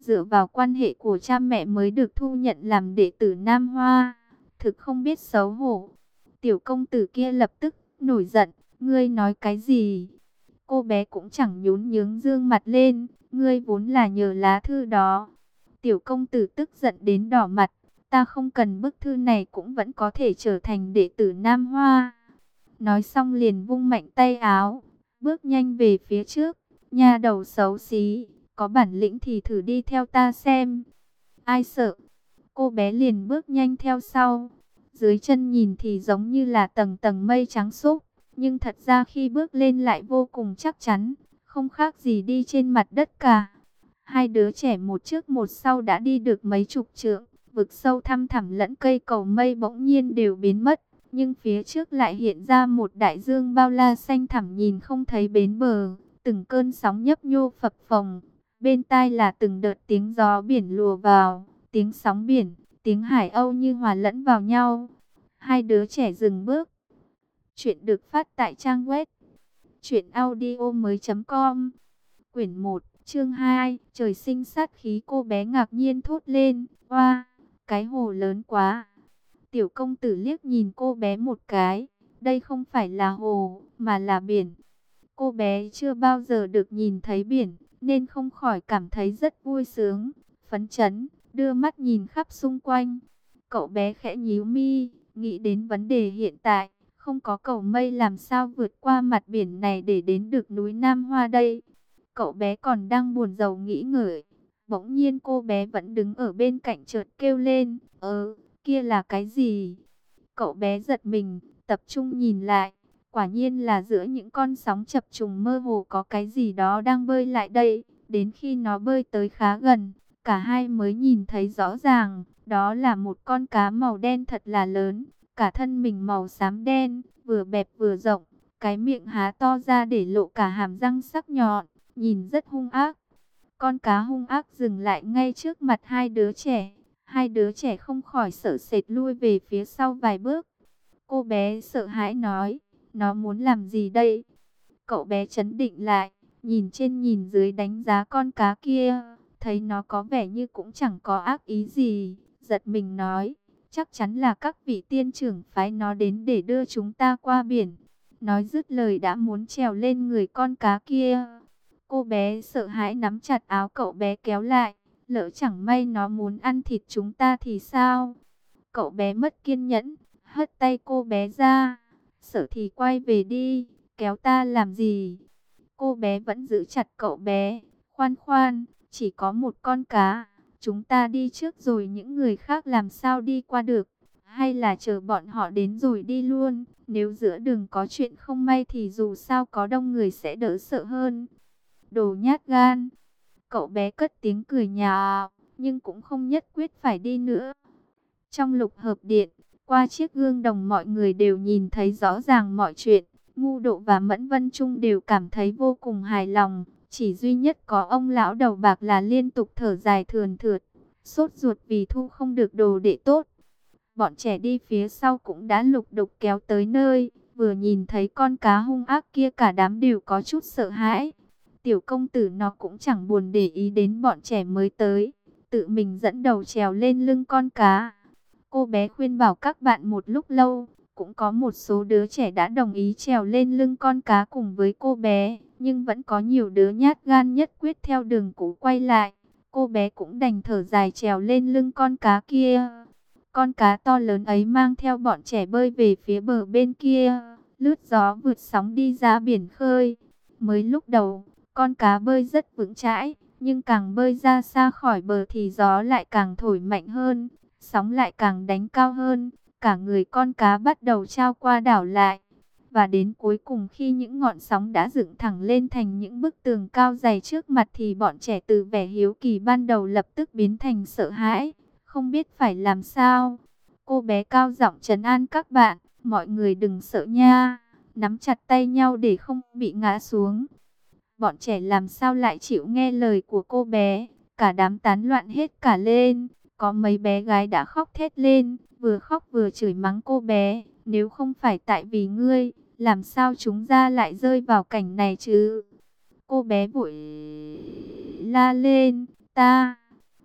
dựa vào quan hệ của cha mẹ mới được thu nhận làm đệ tử Nam Hoa. Thực không biết xấu hổ. Tiểu công tử kia lập tức nổi giận, ngươi nói cái gì? Cô bé cũng chẳng nhún nhướng dương mặt lên, ngươi vốn là nhờ lá thư đó. Tiểu công tử tức giận đến đỏ mặt, ta không cần bức thư này cũng vẫn có thể trở thành đệ tử Nam Hoa. Nói xong liền vung mạnh tay áo, bước nhanh về phía trước. Nha đầu xấu xí, có bản lĩnh thì thử đi theo ta xem. Ai sợ? Cô bé liền bước nhanh theo sau. Dưới chân nhìn thì giống như là tầng tầng mây trắng xốp, nhưng thật ra khi bước lên lại vô cùng chắc chắn, không khác gì đi trên mặt đất cả. Hai đứa trẻ một trước một sau đã đi được mấy chục trượng, vực sâu thăm thẳm lẫn cây cầu mây bỗng nhiên đều biến mất, nhưng phía trước lại hiện ra một đại dương bao la xanh thẳm nhìn không thấy bến bờ, từng cơn sóng nhấp nhô phập phồng, bên tai là từng đợt tiếng gió biển lùa vào, tiếng sóng biển, tiếng hải âu như hòa lẫn vào nhau. Hai đứa trẻ dừng bước. Chuyện được phát tại trang web truyện audio mới chấm com. Quyển một, chương hai, trời sinh sát khí. Cô bé ngạc nhiên thốt lên, oa, cái hồ lớn quá. Tiểu công tử liếc nhìn cô bé một cái, đây không phải là hồ, mà là biển. Cô bé chưa bao giờ được nhìn thấy biển, nên không khỏi cảm thấy rất vui sướng, phấn chấn, đưa mắt nhìn khắp xung quanh. Cậu bé khẽ nhíu mi, nghĩ đến vấn đề hiện tại, không có cầu mây làm sao vượt qua mặt biển này để đến được núi Nam Hoa đây. Cậu bé còn đang buồn rầu nghĩ ngợi, bỗng nhiên cô bé vẫn đứng ở bên cạnh chợt kêu lên, ơ, kia là cái gì? Cậu bé giật mình, tập trung nhìn lại, quả nhiên là giữa những con sóng chập trùng mơ hồ có cái gì đó đang bơi lại đây. Đến khi nó bơi tới khá gần, cả hai mới nhìn thấy rõ ràng, đó là một con cá màu đen thật là lớn, cả thân mình màu xám đen, vừa bẹp vừa rộng, cái miệng há to ra để lộ cả hàm răng sắc nhọn, nhìn rất hung ác. Con cá hung ác dừng lại ngay trước mặt hai đứa trẻ, hai đứa trẻ không khỏi sợ sệt lui về phía sau vài bước. Cô bé sợ hãi nói, nó muốn làm gì đây? Cậu bé trấn định lại, nhìn trên nhìn dưới đánh giá con cá kia, thấy nó có vẻ như cũng chẳng có ác ý gì, giật mình nói, chắc chắn là các vị tiên trưởng phái nó đến để đưa chúng ta qua biển. Nói dứt lời đã muốn trèo lên người con cá kia. Cô bé sợ hãi nắm chặt áo cậu bé kéo lại, lỡ chẳng may nó muốn ăn thịt chúng ta thì sao? Cậu bé mất kiên nhẫn, hất tay cô bé ra, sợ thì quay về đi, kéo ta làm gì? Cô bé vẫn giữ chặt cậu bé, khoan khoan, chỉ có một con cá, chúng ta đi trước rồi những người khác làm sao đi qua được? Hay là chờ bọn họ đến rồi đi luôn, nếu giữa đường có chuyện không may thì dù sao có đông người sẽ đỡ sợ hơn. Đồ nhát gan. Cậu bé cất tiếng cười nhạo, nhưng cũng không nhất quyết phải đi nữa. Trong lục hợp điện, qua chiếc gương đồng mọi người đều nhìn thấy rõ ràng mọi chuyện. Ngu Độ và Mẫn Vân Trung đều cảm thấy vô cùng hài lòng. Chỉ duy nhất có ông lão đầu bạc là liên tục thở dài thườn thượt, sốt ruột vì thu không được đồ đệ tốt. Bọn trẻ đi phía sau cũng đã lục đục kéo tới nơi. Vừa nhìn thấy con cá hung ác kia cả đám đều có chút sợ hãi. Tiểu công tử nó cũng chẳng buồn để ý đến bọn trẻ mới tới, tự mình dẫn đầu trèo lên lưng con cá. Cô bé khuyên bảo các bạn một lúc lâu, cũng có một số đứa trẻ đã đồng ý trèo lên lưng con cá cùng với cô bé, nhưng vẫn có nhiều đứa nhát gan nhất quyết theo đường cũ quay lại. Cô bé cũng đành thở dài trèo lên lưng con cá kia. Con cá to lớn ấy mang theo bọn trẻ bơi về phía bờ bên kia, lướt gió vượt sóng đi ra biển khơi. Mới lúc đầu, con cá bơi rất vững chãi, nhưng càng bơi ra xa khỏi bờ thì gió lại càng thổi mạnh hơn, sóng lại càng đánh cao hơn, cả người con cá bắt đầu trao qua đảo lại. Và đến cuối cùng khi những ngọn sóng đã dựng thẳng lên thành những bức tường cao dày trước mặt thì bọn trẻ từ vẻ hiếu kỳ ban đầu lập tức biến thành sợ hãi, không biết phải làm sao. Cô bé cao giọng trấn an các bạn, mọi người đừng sợ nha, nắm chặt tay nhau để không bị ngã xuống. Bọn trẻ làm sao lại chịu nghe lời của cô bé, cả đám tán loạn hết cả lên. Có mấy bé gái đã khóc thét lên, vừa khóc vừa chửi mắng cô bé, nếu không phải tại vì ngươi, làm sao chúng ta lại rơi vào cảnh này chứ? Cô bé vội la lên, ta,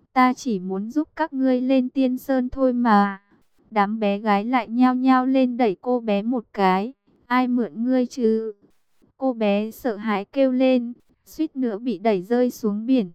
ta chỉ muốn giúp các ngươi lên Tiên Sơn thôi mà. Đám bé gái lại nhao nhao lên đẩy cô bé một cái. Ai mượn ngươi chứ? Cô bé sợ hãi kêu lên, suýt nữa bị đẩy rơi xuống biển.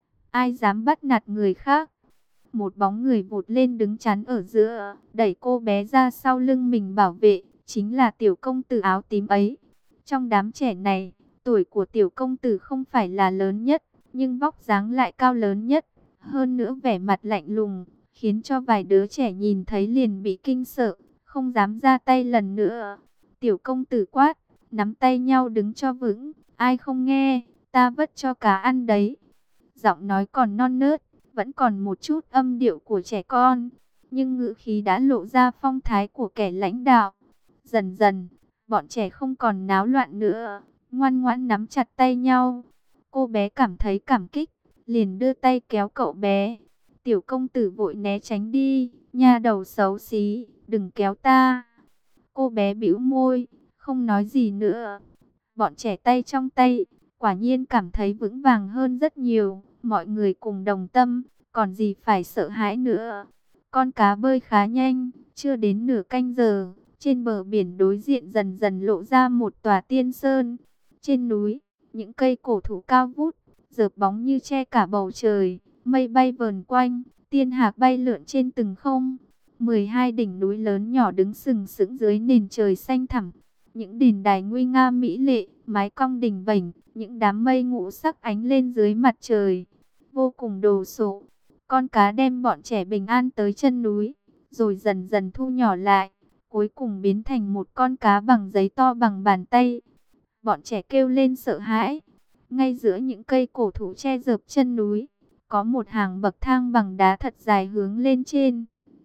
Ai dám bắt nạt người khác? Một bóng người vụt lên đứng chắn ở giữa, đẩy cô bé ra sau lưng mình bảo vệ, chính là tiểu công tử áo tím ấy. Trong đám trẻ này, tuổi của tiểu công tử không phải là lớn nhất, nhưng vóc dáng lại cao lớn nhất. Hơn nữa vẻ mặt lạnh lùng, khiến cho vài đứa trẻ nhìn thấy liền bị kinh sợ, không dám ra tay lần nữa. Tiểu công tử quát, nắm tay nhau đứng cho vững, ai không nghe, ta vất cho cá ăn đấy. Giọng nói còn non nớt, vẫn còn một chút âm điệu của trẻ con, nhưng ngữ khí đã lộ ra phong thái của kẻ lãnh đạo. Dần dần, bọn trẻ không còn náo loạn nữa, ngoan ngoãn nắm chặt tay nhau. Cô bé cảm thấy cảm kích, liền đưa tay kéo cậu bé. Tiểu công tử vội né tránh đi, nha đầu xấu xí, đừng kéo ta. Cô bé bĩu môi, không nói gì nữa. Bọn trẻ tay trong tay, quả nhiên cảm thấy vững vàng hơn rất nhiều. Mọi người cùng đồng tâm, còn gì phải sợ hãi nữa. Con cá bơi khá nhanh, chưa đến nửa canh giờ. Trên bờ biển đối diện dần dần lộ ra một tòa tiên sơn. Trên núi, những cây cổ thụ cao vút, dợp bóng như che cả bầu trời. Mây bay vờn quanh, tiên hạc bay lượn trên từng không. mười hai đỉnh núi lớn nhỏ đứng sừng sững dưới nền trời xanh thẳm. Những đền đài nguy nga mỹ lệ, mái cong đỉnh vành, những đám mây ngũ sắc ánh lên dưới mặt trời. Vô cùng đồ sộ, con cá đem bọn trẻ bình an tới chân núi, rồi dần dần thu nhỏ lại, cuối cùng biến thành một con cá bằng giấy to bằng bàn tay. Bọn trẻ kêu lên sợ hãi. Ngay giữa những cây cổ thụ che dợp chân núi, có một hàng bậc thang bằng đá thật dài hướng lên trên.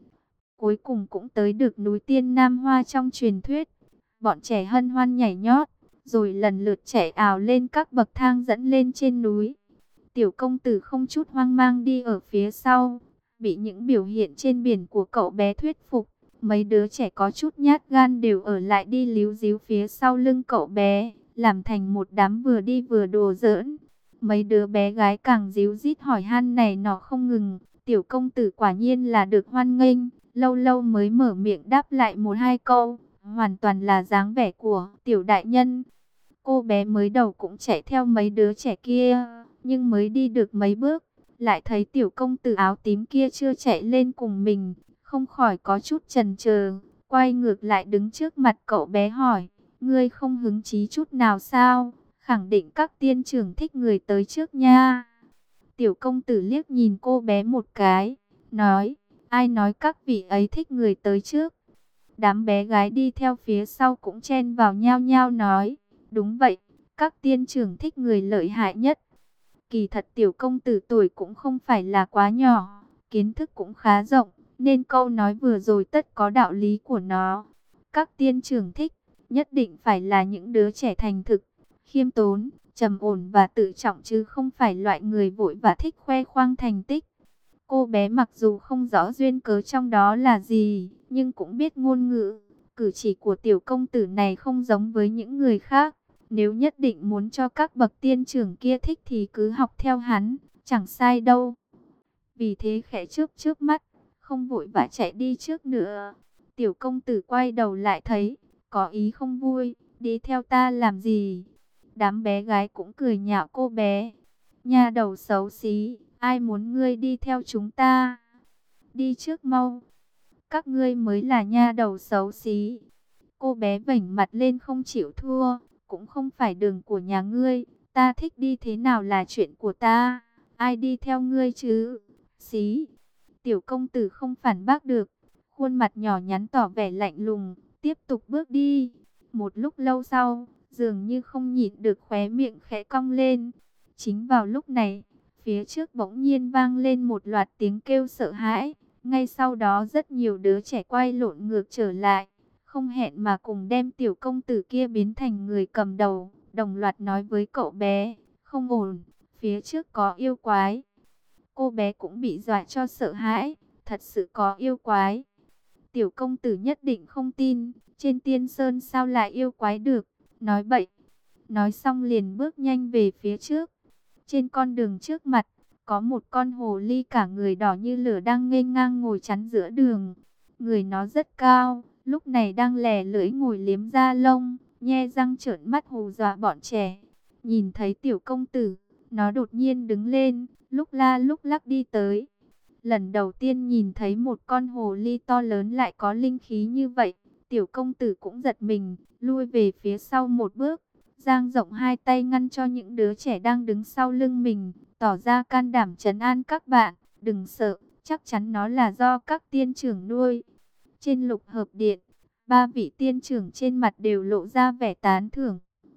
Cuối cùng cũng tới được núi Tiên Nam Hoa trong truyền thuyết. Bọn trẻ hân hoan nhảy nhót, rồi lần lượt chạy ào lên các bậc thang dẫn lên trên núi. Tiểu công tử không chút hoang mang đi ở phía sau, bị những biểu hiện trên biển của cậu bé thuyết phục. Mấy đứa trẻ có chút nhát gan đều ở lại đi líu díu phía sau lưng cậu bé, làm thành một đám vừa đi vừa đùa giỡn. Mấy đứa bé gái càng díu dít hỏi han này nọ không ngừng. Tiểu công tử quả nhiên là được hoan nghênh, lâu lâu mới mở miệng đáp lại một hai câu, hoàn toàn là dáng vẻ của tiểu đại nhân. Cô bé mới đầu cũng chạy theo mấy đứa trẻ kia, nhưng mới đi được mấy bước, lại thấy tiểu công tử áo tím kia chưa chạy lên cùng mình, không khỏi có chút chần chờ, quay ngược lại đứng trước mặt cậu bé hỏi, ngươi không hứng chí chút nào sao? Khẳng định các tiên trưởng thích người tới trước nha. Tiểu công tử liếc nhìn cô bé một cái, nói, ai nói các vị ấy thích người tới trước? Đám bé gái đi theo phía sau cũng chen vào nhao nhao nói, đúng vậy, các tiên trưởng thích người lợi hại nhất. Kỳ thật tiểu công tử tuổi cũng không phải là quá nhỏ, kiến thức cũng khá rộng, nên câu nói vừa rồi tất có đạo lý của nó. Các tiên trưởng thích, nhất định phải là những đứa trẻ thành thực, khiêm tốn, trầm ổn và tự trọng chứ không phải loại người vội và thích khoe khoang thành tích. Cô bé mặc dù không rõ duyên cớ trong đó là gì, nhưng cũng biết ngôn ngữ. Cử chỉ của tiểu công tử này không giống với những người khác. Nếu nhất định muốn cho các bậc tiên trưởng kia thích thì cứ học theo hắn, chẳng sai đâu. Vì thế khẽ chớp chớp mắt, không vội vã chạy đi trước nữa. Tiểu công tử quay đầu lại thấy, có ý không vui, đi theo ta làm gì? Đám bé gái cũng cười nhạo cô bé. Nha đầu xấu xí, ai muốn ngươi đi theo chúng ta? Đi trước mau. Các ngươi mới là nha đầu xấu xí. Cô bé vểnh mặt lên không chịu thua. Cũng không phải đường của nhà ngươi. Ta thích đi thế nào là chuyện của ta. Ai đi theo ngươi chứ? Xí. Tiểu công tử không phản bác được. Khuôn mặt nhỏ nhắn tỏ vẻ lạnh lùng. Tiếp tục bước đi. Một lúc lâu sau, dường như không nhịn được khóe miệng khẽ cong lên. Chính vào lúc này, phía trước bỗng nhiên vang lên một loạt tiếng kêu sợ hãi. Ngay sau đó rất nhiều đứa trẻ quay lộn ngược trở lại. Không hẹn mà cùng đem tiểu công tử kia biến thành người cầm đầu. Đồng loạt nói với cậu bé, không ổn, phía trước có yêu quái. Cô bé cũng bị dọa cho sợ hãi, thật sự có yêu quái. Tiểu công tử nhất định không tin, trên tiên sơn sao lại yêu quái được, nói bậy. Nói xong liền bước nhanh về phía trước. Trên con đường trước mặt, có một con hồ ly cả người đỏ như lửa đang nghênh ngang ngồi chắn giữa đường. Người nó rất cao, lúc này đang lè lưỡi ngồi liếm da lông, nhe răng trợn mắt hù dọa bọn trẻ. Nhìn thấy tiểu công tử, nó đột nhiên đứng lên, lúc la lúc lắc đi tới. Lần đầu tiên nhìn thấy một con hồ ly to lớn lại có linh khí như vậy, tiểu công tử cũng giật mình, lui về phía sau một bước, dang rộng hai tay ngăn cho những đứa trẻ đang đứng sau lưng mình, tỏ ra can đảm trấn an các bạn, đừng sợ, chắc chắn nó là do các tiên trưởng nuôi. Trên lục hợp điện, ba vị tiên trưởng trên mặt đều lộ ra vẻ tán thưởng.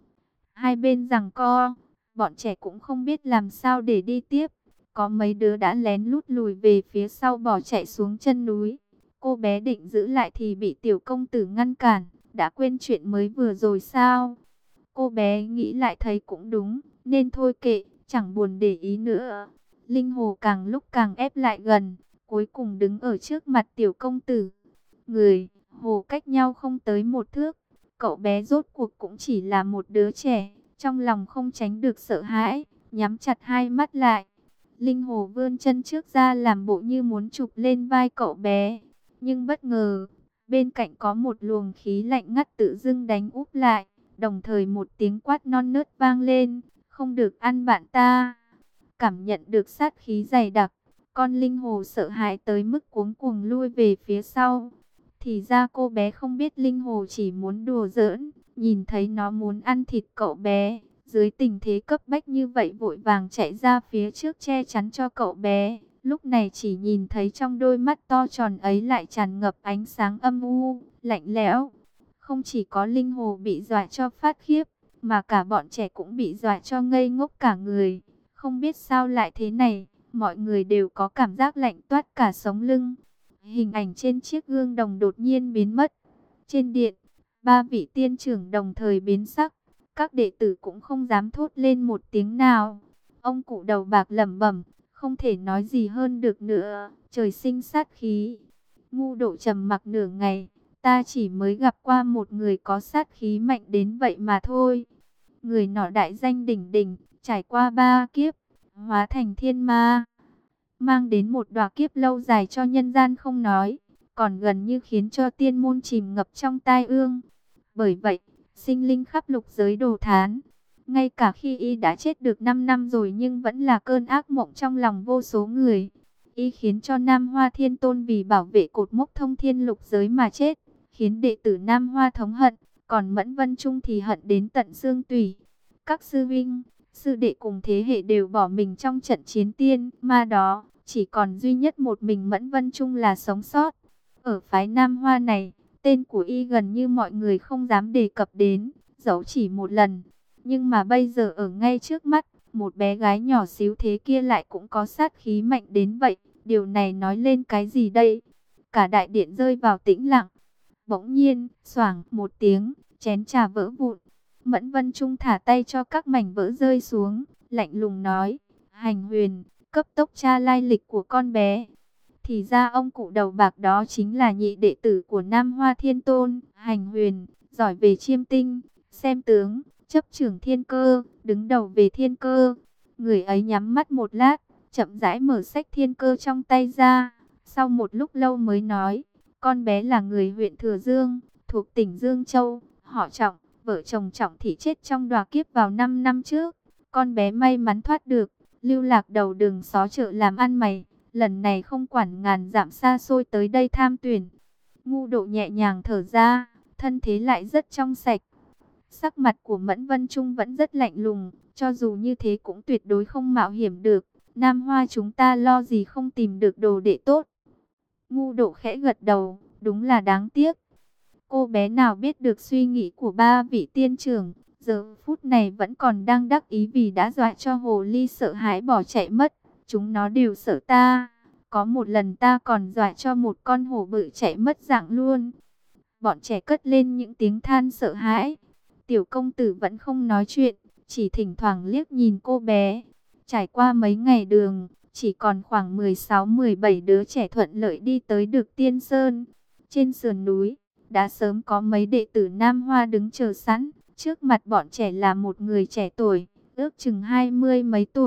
Hai bên giằng co, bọn trẻ cũng không biết làm sao để đi tiếp. Có mấy đứa đã lén lút lùi về phía sau bỏ chạy xuống chân núi. Cô bé định giữ lại thì bị tiểu công tử ngăn cản. Đã quên chuyện mới vừa rồi sao? Cô bé nghĩ lại thấy cũng đúng, nên thôi kệ, chẳng buồn để ý nữa. Linh hồ càng lúc càng ép lại gần, cuối cùng đứng ở trước mặt tiểu công tử. Người, hồ cách nhau không tới một thước. Cậu bé rốt cuộc cũng chỉ là một đứa trẻ, trong lòng không tránh được sợ hãi, nhắm chặt hai mắt lại. Linh hồ vươn chân trước ra làm bộ như muốn chụp lên vai cậu bé. Nhưng bất ngờ, bên cạnh có một luồng khí lạnh ngắt tự dưng đánh úp lại. Đồng thời một tiếng quát non nớt vang lên, không được ăn bạn ta. Cảm nhận được sát khí dày đặc, con linh hồ sợ hãi tới mức cuống cuồng lui về phía sau. Thì ra cô bé không biết linh hồ chỉ muốn đùa giỡn, nhìn thấy nó muốn ăn thịt cậu bé. Dưới tình thế cấp bách như vậy vội vàng chạy ra phía trước che chắn cho cậu bé. Lúc này chỉ nhìn thấy trong đôi mắt to tròn ấy lại tràn ngập ánh sáng âm u, lạnh lẽo. Không chỉ có linh hồ bị dọa cho phát khiếp, mà cả bọn trẻ cũng bị dọa cho ngây ngốc cả người. Không biết sao lại thế này, mọi người đều có cảm giác lạnh toát cả sống lưng. Hình ảnh trên chiếc gương đồng đột nhiên biến mất. Trên điện, ba vị tiên trưởng đồng thời biến sắc. Các đệ tử cũng không dám thốt lên một tiếng nào. Ông cụ đầu bạc lẩm bẩm, không thể nói gì hơn được nữa, trời sinh sát khí. Ngu Độ trầm mặc nửa ngày, ta chỉ mới gặp qua một người có sát khí mạnh đến vậy mà thôi. Người nọ đại danh đỉnh đỉnh, trải qua ba kiếp, hóa thành thiên ma, mang đến một đọa kiếp lâu dài cho nhân gian không nói, còn gần như khiến cho tiên môn chìm ngập trong tai ương. Bởi vậy, sinh linh khắp lục giới đồ thán. Ngay cả khi y đã chết được năm năm rồi nhưng vẫn là cơn ác mộng trong lòng vô số người. Y khiến cho Nam Hoa Thiên Tôn vì bảo vệ cột mốc thông thiên lục giới mà chết, khiến đệ tử Nam Hoa thống hận, còn Mẫn Vân Trung thì hận đến tận xương tủy. Các sư vinh, sư đệ cùng thế hệ đều bỏ mình trong trận chiến tiên ma đó, chỉ còn duy nhất một mình Mẫn Vân Trung là sống sót. Ở phái Nam Hoa này, tên của y gần như mọi người không dám đề cập đến, dẫu chỉ một lần. Nhưng mà bây giờ ở ngay trước mắt, một bé gái nhỏ xíu thế kia lại cũng có sát khí mạnh đến vậy. Điều này nói lên cái gì đây? Cả đại điện rơi vào tĩnh lặng. Bỗng nhiên, xoảng một tiếng, chén trà vỡ vụn. Mẫn Vân Trung thả tay cho các mảnh vỡ rơi xuống, lạnh lùng nói, Hành Huyền, cấp tốc tra lai lịch của con bé. Thì ra ông cụ đầu bạc đó chính là nhị đệ tử của Nam Hoa Thiên Tôn, Hành Huyền, giỏi về chiêm tinh, xem tướng, chấp trưởng thiên cơ, đứng đầu về thiên cơ. Người ấy nhắm mắt một lát, chậm rãi mở sách thiên cơ trong tay ra. Sau một lúc lâu mới nói, con bé là người huyện Thừa Dương, thuộc tỉnh Dương Châu, họ Trọng, vợ chồng Trọng thì chết trong đọa kiếp vào năm năm trước. Con bé may mắn thoát được, lưu lạc đầu đường xó chợ làm ăn mày. Lần này không quản ngàn dặm xa xôi tới đây tham tuyển. Ngu Độ nhẹ nhàng thở ra, thân thế lại rất trong sạch. Sắc mặt của Mẫn Vân Trung vẫn rất lạnh lùng, cho dù như thế cũng tuyệt đối không mạo hiểm được. Nam Hoa chúng ta lo gì không tìm được đồ đệ tốt. Ngu Độ khẽ gật đầu, đúng là đáng tiếc. Cô bé nào biết được suy nghĩ của ba vị tiên trưởng, giờ phút này vẫn còn đang đắc ý vì đã dọa cho hồ ly sợ hãi bỏ chạy mất. Chúng nó đều sợ ta. Có một lần ta còn dọa cho một con hổ bự chạy mất dạng luôn. Bọn trẻ cất lên những tiếng than sợ hãi. Tiểu công tử vẫn không nói chuyện, chỉ thỉnh thoảng liếc nhìn cô bé. Trải qua mấy ngày đường, chỉ còn khoảng mười sáu mười bảy đứa trẻ thuận lợi đi tới được Tiên Sơn. Trên sườn núi, đã sớm có mấy đệ tử Nam Hoa đứng chờ sẵn. Trước mặt bọn trẻ là một người trẻ tuổi, ước chừng hai mươi mấy tuổi.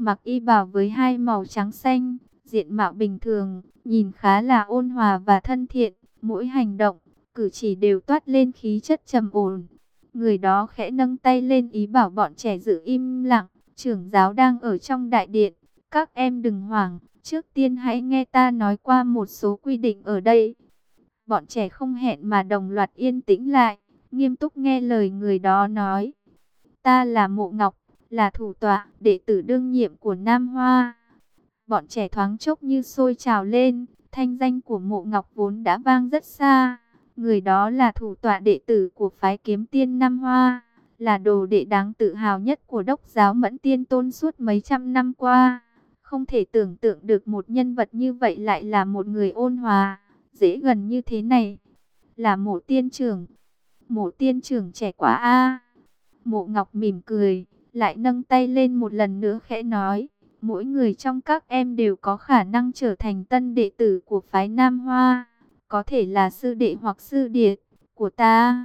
mặc y bào với hai màu trắng xanh, diện mạo bình thường, nhìn khá là ôn hòa và thân thiện, mỗi hành động, cử chỉ đều toát lên khí chất trầm ổn. Người đó khẽ nâng tay lên ý bảo bọn trẻ giữ im lặng, trưởng giáo đang ở trong đại điện, các em đừng hoảng, trước tiên hãy nghe ta nói qua một số quy định ở đây. Bọn trẻ không hẹn mà đồng loạt yên tĩnh lại, nghiêm túc nghe lời người đó nói. Ta là Mộ Ngọc, là thủ tọa, đệ tử đương nhiệm của Nam Hoa. Bọn trẻ thoáng chốc như sôi trào lên, thanh danh của Mộ Ngọc vốn đã vang rất xa. Người đó là thủ tọa đệ tử của phái Kiếm Tiên Nam Hoa, là đồ đệ đáng tự hào nhất của đốc giáo Mẫn Tiên Tôn suốt mấy trăm năm qua. Không thể tưởng tượng được một nhân vật như vậy lại là một người ôn hòa, dễ gần như thế này. Là Mộ tiên trưởng. Mộ tiên trưởng trẻ quá a. Mộ Ngọc mỉm cười, lại nâng tay lên một lần nữa khẽ nói, mỗi người trong các em đều có khả năng trở thành tân đệ tử của phái Nam Hoa, có thể là sư đệ hoặc sư điệt của ta.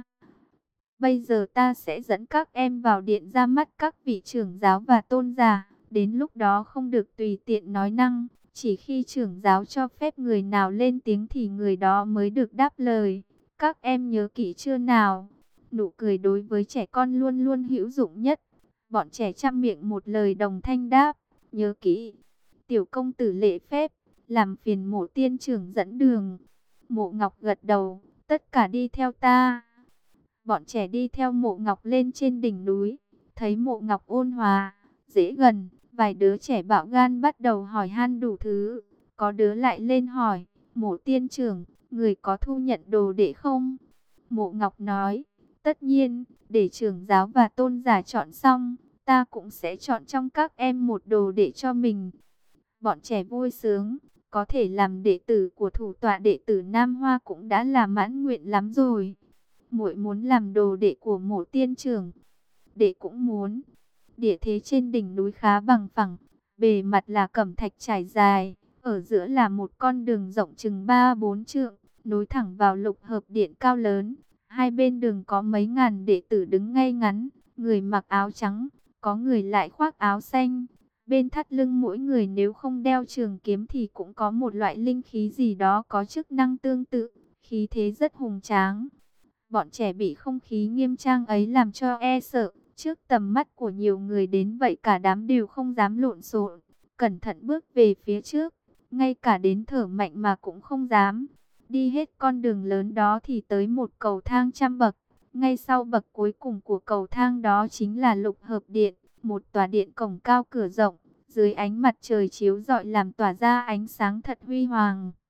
Bây giờ ta sẽ dẫn các em vào điện ra mắt các vị trưởng giáo và tôn giả, đến lúc đó không được tùy tiện nói năng, chỉ khi trưởng giáo cho phép người nào lên tiếng thì người đó mới được đáp lời. Các em nhớ kỹ chưa nào? Nụ cười đối với trẻ con luôn luôn hữu dụng nhất. Bọn trẻ chăm miệng một lời đồng thanh đáp, nhớ kỹ. Tiểu công tử lễ phép, làm phiền Mộ tiên trưởng dẫn đường. Mộ Ngọc gật đầu, tất cả đi theo ta. Bọn trẻ đi theo Mộ Ngọc lên trên đỉnh núi, thấy Mộ Ngọc ôn hòa, dễ gần, vài đứa trẻ bạo gan bắt đầu hỏi han đủ thứ. Có đứa lại lên hỏi, Mộ tiên trưởng, người có thu nhận đồ đệ không? Mộ Ngọc nói, tất nhiên, để trưởng giáo và tôn giả chọn xong, ta cũng sẽ chọn trong các em một đồ đệ cho mình. Bọn trẻ vui sướng, có thể làm đệ tử của thủ tọa đệ tử Nam Hoa cũng đã là mãn nguyện lắm rồi. Muội muốn làm đồ đệ của Mộ tiên trưởng. Đệ cũng muốn. Địa thế trên đỉnh núi khá bằng phẳng, bề mặt là cẩm thạch trải dài, ở giữa là một con đường rộng chừng ba bốn trượng, nối thẳng vào lục hợp điện cao lớn. Hai bên đường có mấy ngàn đệ tử đứng ngay ngắn, người mặc áo trắng, có người lại khoác áo xanh. Bên thắt lưng mỗi người nếu không đeo trường kiếm thì cũng có một loại linh khí gì đó có chức năng tương tự, khí thế rất hùng tráng. Bọn trẻ bị không khí nghiêm trang ấy làm cho e sợ, trước tầm mắt của nhiều người đến vậy cả đám đều không dám lộn xộn, cẩn thận bước về phía trước, ngay cả đến thở mạnh mà cũng không dám. Đi hết con đường lớn đó thì tới một cầu thang trăm bậc, ngay sau bậc cuối cùng của cầu thang đó chính là lục hợp điện, một tòa điện cổng cao cửa rộng, dưới ánh mặt trời chiếu rọi làm tỏa ra ánh sáng thật huy hoàng.